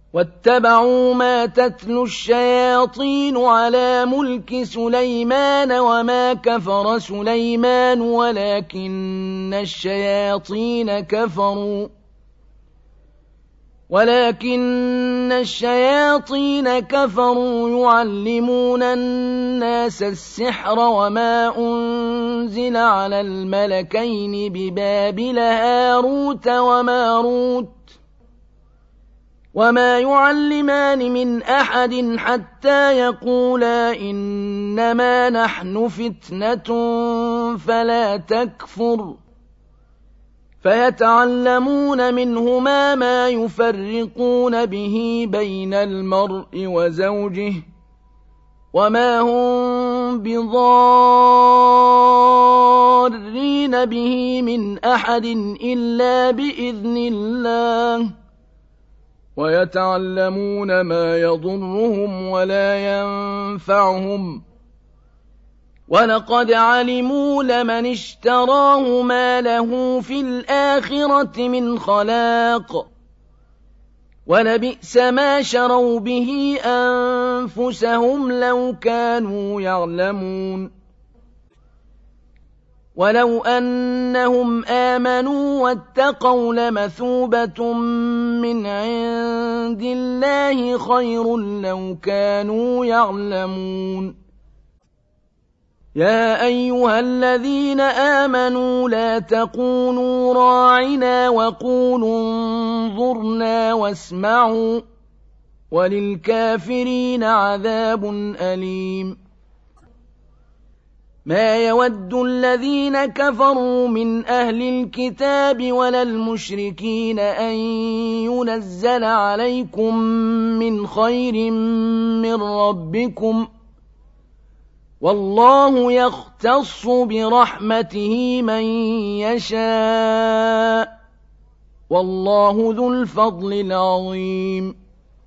واتبعوا ما تتلو الشياطين على ملك سليمان وما كفر سليمان ولكن الشياطين كفروا يعلمون الناس السحر وما أنزل على الملكين ببابل هاروت وماروت وما يعلمان من أحد حتى يقولا إنما نحن فتنة فلا تكفر فيتعلمون منهما ما يفرقون به بين المرء وزوجه وما هم بضارين به من أحد إلا بإذن الله ويتعلمون ما يضرهم ولا ينفعهم ولقد علموا لمن اشتراه ما له في الآخرة من خلاق ولبئس ما شروا به أنفسهم لو كانوا يعلمون ولو أنهم آمنوا واتقوا لمثوبة من عند الله خير لو كانوا يعلمون يا أيها الذين آمنوا لا تقولوا راعنا وقولوا انظرنا واسمعوا وللكافرين عذاب أليم ما يود الذين كفروا من أهل الكتاب ولا المشركين أن ينزل عليكم من خير من ربكم والله يختص برحمته من يشاء والله ذو الفضل العظيم